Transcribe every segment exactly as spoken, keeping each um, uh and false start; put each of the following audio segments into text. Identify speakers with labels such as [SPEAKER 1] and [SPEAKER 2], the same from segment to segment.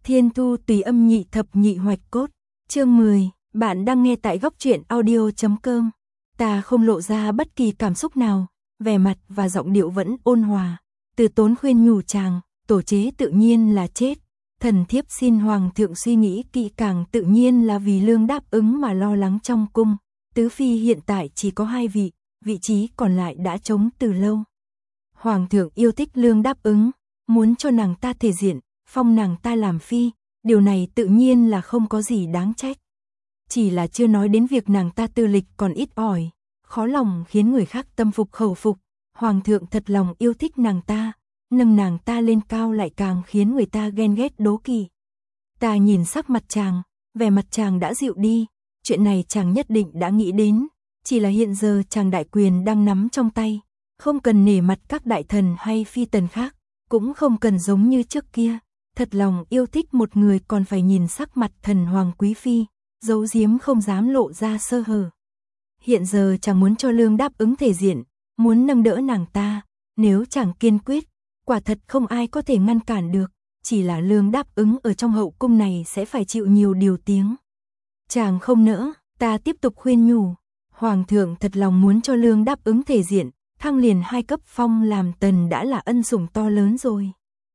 [SPEAKER 1] Thiên thu tùy âm nhị thập nhị hoạch cốt. Chương mười, bạn đang nghe tại góc truyện audio chấm com. Ta không lộ ra bất kỳ cảm xúc nào, vẻ mặt và giọng điệu vẫn ôn hòa. Từ tốn khuyên nhủ chàng, tổ chế tự nhiên là chết. Thần thiếp xin hoàng thượng suy nghĩ kỹ càng, tự nhiên là vì lương đáp ứng mà lo lắng trong cung. Tứ phi hiện tại chỉ có hai vị, vị trí còn lại đã trống từ lâu. Hoàng thượng yêu thích lương đáp ứng, muốn cho nàng ta thể diện, phong nàng ta làm phi, điều này tự nhiên là không có gì đáng trách. Chỉ là chưa nói đến việc nàng ta tư lịch còn ít ỏi, khó lòng khiến người khác tâm phục khẩu phục. Hoàng thượng thật lòng yêu thích nàng ta, nâng nàng ta lên cao lại càng khiến người ta ghen ghét đố kỵ. Ta nhìn sắc mặt chàng, vẻ mặt chàng đã dịu đi, chuyện này chàng nhất định đã nghĩ đến, chỉ là hiện giờ chàng đại quyền đang nắm trong tay, không cần nể mặt các đại thần hay phi tần khác, cũng không cần giống như trước kia, thật lòng yêu thích một người còn phải nhìn sắc mặt thần hoàng quý phi, giấu giếm không dám lộ ra sơ hở. Hiện giờ chàng muốn cho lương đáp ứng thể diện, muốn nâng đỡ nàng ta, nếu chàng kiên quyết, quả thật không ai có thể ngăn cản được, chỉ là lương đáp ứng ở trong hậu cung này sẽ phải chịu nhiều điều tiếng. Chàng không nỡ, ta tiếp tục khuyên nhủ, hoàng thượng thật lòng muốn cho lương đáp ứng thể diện, thăng liền hai cấp phong làm tần đã là ân sủng to lớn rồi.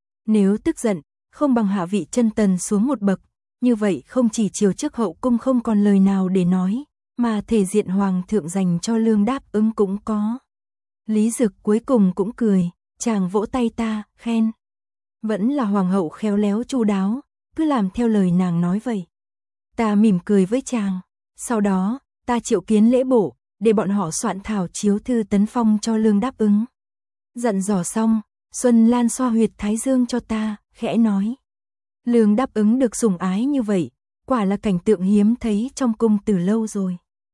[SPEAKER 1] Nếu tức giận, không bằng hạ vị chân tần xuống một bậc, như vậy không chỉ chiều trước hậu cung không còn lời nào để nói, mà thể diện hoàng thượng dành cho lương đáp ứng cũng có. Lý Dực cuối cùng cũng cười, chàng vỗ tay ta, khen. Vẫn là hoàng hậu khéo léo chu đáo, cứ làm theo lời nàng nói vậy. Ta mỉm cười với chàng, sau đó, ta triệu kiến lễ bộ, để bọn họ soạn thảo chiếu thư tấn phong cho lương đáp ứng. Dặn dò xong, Xuân Lan xoa huyệt thái dương cho ta, khẽ nói. Lương đáp ứng được sủng ái như vậy, quả là cảnh tượng hiếm thấy trong cung từ lâu rồi.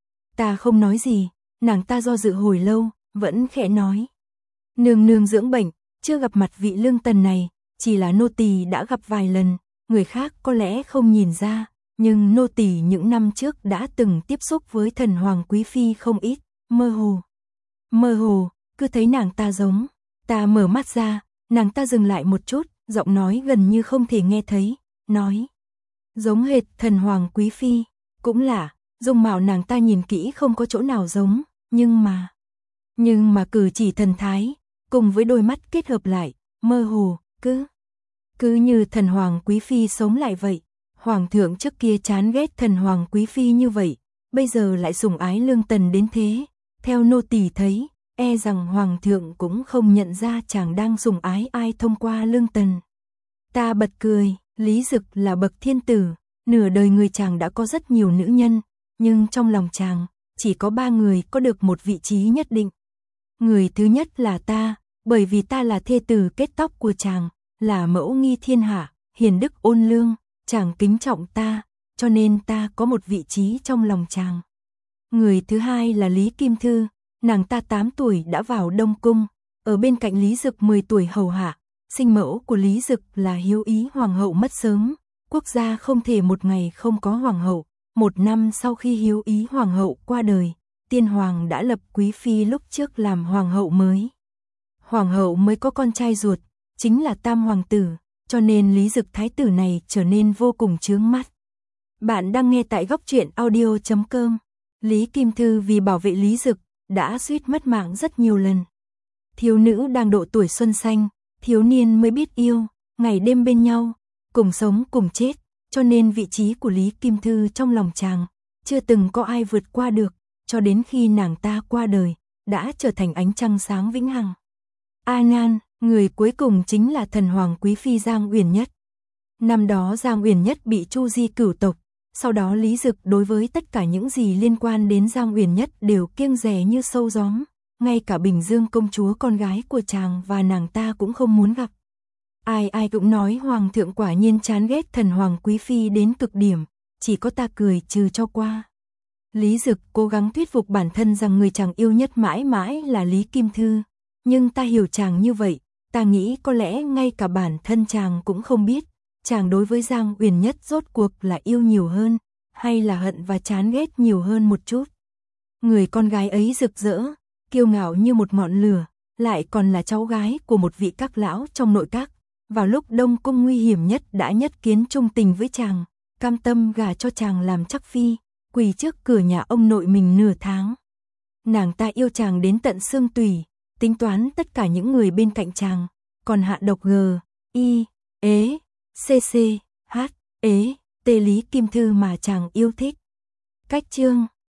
[SPEAKER 1] Ta không nói gì, nàng ta do dự hồi lâu, vẫn khẽ nói. Nương nương dưỡng bệnh, chưa gặp mặt vị lương tần này, chỉ là nô tỳ đã gặp vài lần, người khác có lẽ không nhìn ra, nhưng nô tỳ những năm trước đã từng tiếp xúc với thần hoàng quý phi không ít, mơ hồ. Mơ hồ, cứ thấy nàng ta giống, ta mở mắt ra, nàng ta dừng lại một chút, giọng nói gần như không thể nghe thấy, nói. Giống hệt thần hoàng quý phi, cũng lạ, dung mạo nàng ta nhìn kỹ không có chỗ nào giống, nhưng mà... Nhưng mà cử chỉ thần thái, cùng với đôi mắt kết hợp lại, mơ hồ, cứ... Cứ như thần hoàng quý phi sống lại vậy. Hoàng thượng trước kia chán ghét thần hoàng quý phi như vậy, bây giờ lại sủng ái lương tần đến thế. Theo nô tỳ thấy, e rằng hoàng thượng cũng không nhận ra chàng đang sủng ái ai thông qua lương tần. Ta bật cười, Lý Dực là bậc thiên tử, nửa đời người chàng đã có rất nhiều nữ nhân, nhưng trong lòng chàng, chỉ có ba người có được một vị trí nhất định. Người thứ nhất là ta, bởi vì ta là thê tử kết tóc của chàng, là mẫu nghi thiên hạ, hiền đức ôn lương, chàng kính trọng ta, cho nên ta có một vị trí trong lòng chàng. Người thứ hai là Lý Kim Thư, nàng ta tám tuổi đã vào Đông Cung, ở bên cạnh Lý Dực mười tuổi hầu hạ, sinh mẫu của Lý Dực là Hiếu Ý hoàng hậu mất sớm, quốc gia không thể một ngày không có hoàng hậu. Một năm sau khi Hiếu Ý hoàng hậu qua đời, tiên hoàng đã lập quý phi lúc trước làm hoàng hậu mới. Hoàng hậu mới có con trai ruột, chính là tam hoàng tử, cho nên Lý Dực thái tử này trở nên vô cùng chướng mắt. Bạn đang nghe tại góc truyện audio chấm com. Lý Kim Thư vì bảo vệ Lý Dực, đã suýt mất mạng rất nhiều lần. Thiếu nữ đang độ tuổi xuân xanh, thiếu niên mới biết yêu, ngày đêm bên nhau, cùng sống cùng chết, cho nên vị trí của Lý Kim Thư trong lòng chàng, chưa từng có ai vượt qua được, cho đến khi nàng ta qua đời, đã trở thành ánh trăng sáng vĩnh hằng. A Nan, người cuối cùng chính là thần hoàng quý phi Giang Uyển Nhất. Năm đó Giang Uyển Nhất bị Chu Di cửu tộc, sau đó Lý Dực đối với tất cả những gì liên quan đến Giang Uyển Nhất đều kiêng dè như sâu gióm, ngay cả Bình Dương công chúa con gái của chàng và nàng ta cũng không muốn gặp. Ai ai cũng nói hoàng thượng quả nhiên chán ghét thần hoàng quý phi đến cực điểm, chỉ có ta cười trừ cho qua. Lý Dực cố gắng thuyết phục bản thân rằng người chàng yêu nhất mãi mãi là Lý Kim Thư, nhưng ta hiểu chàng như vậy, ta nghĩ có lẽ ngay cả bản thân chàng cũng không biết, chàng đối với Giang Uyển Nhất rốt cuộc là yêu nhiều hơn, hay là hận và chán ghét nhiều hơn một chút. Người con gái ấy rực rỡ, kiêu ngạo như một ngọn lửa, lại còn là cháu gái của một vị các lão trong nội các, vào lúc Đông Cung nguy hiểm nhất đã nhất kiến trung tình với chàng, cam tâm gả cho chàng làm chắc phi, quỳ trước cửa nhà ông nội mình nửa tháng. Nàng ta yêu chàng đến tận xương tủy, tính toán tất cả những người bên cạnh chàng, còn hạ độc G, I, ế, C C, H, ế, tê Lý Kim Thư mà chàng yêu thích. Cách chương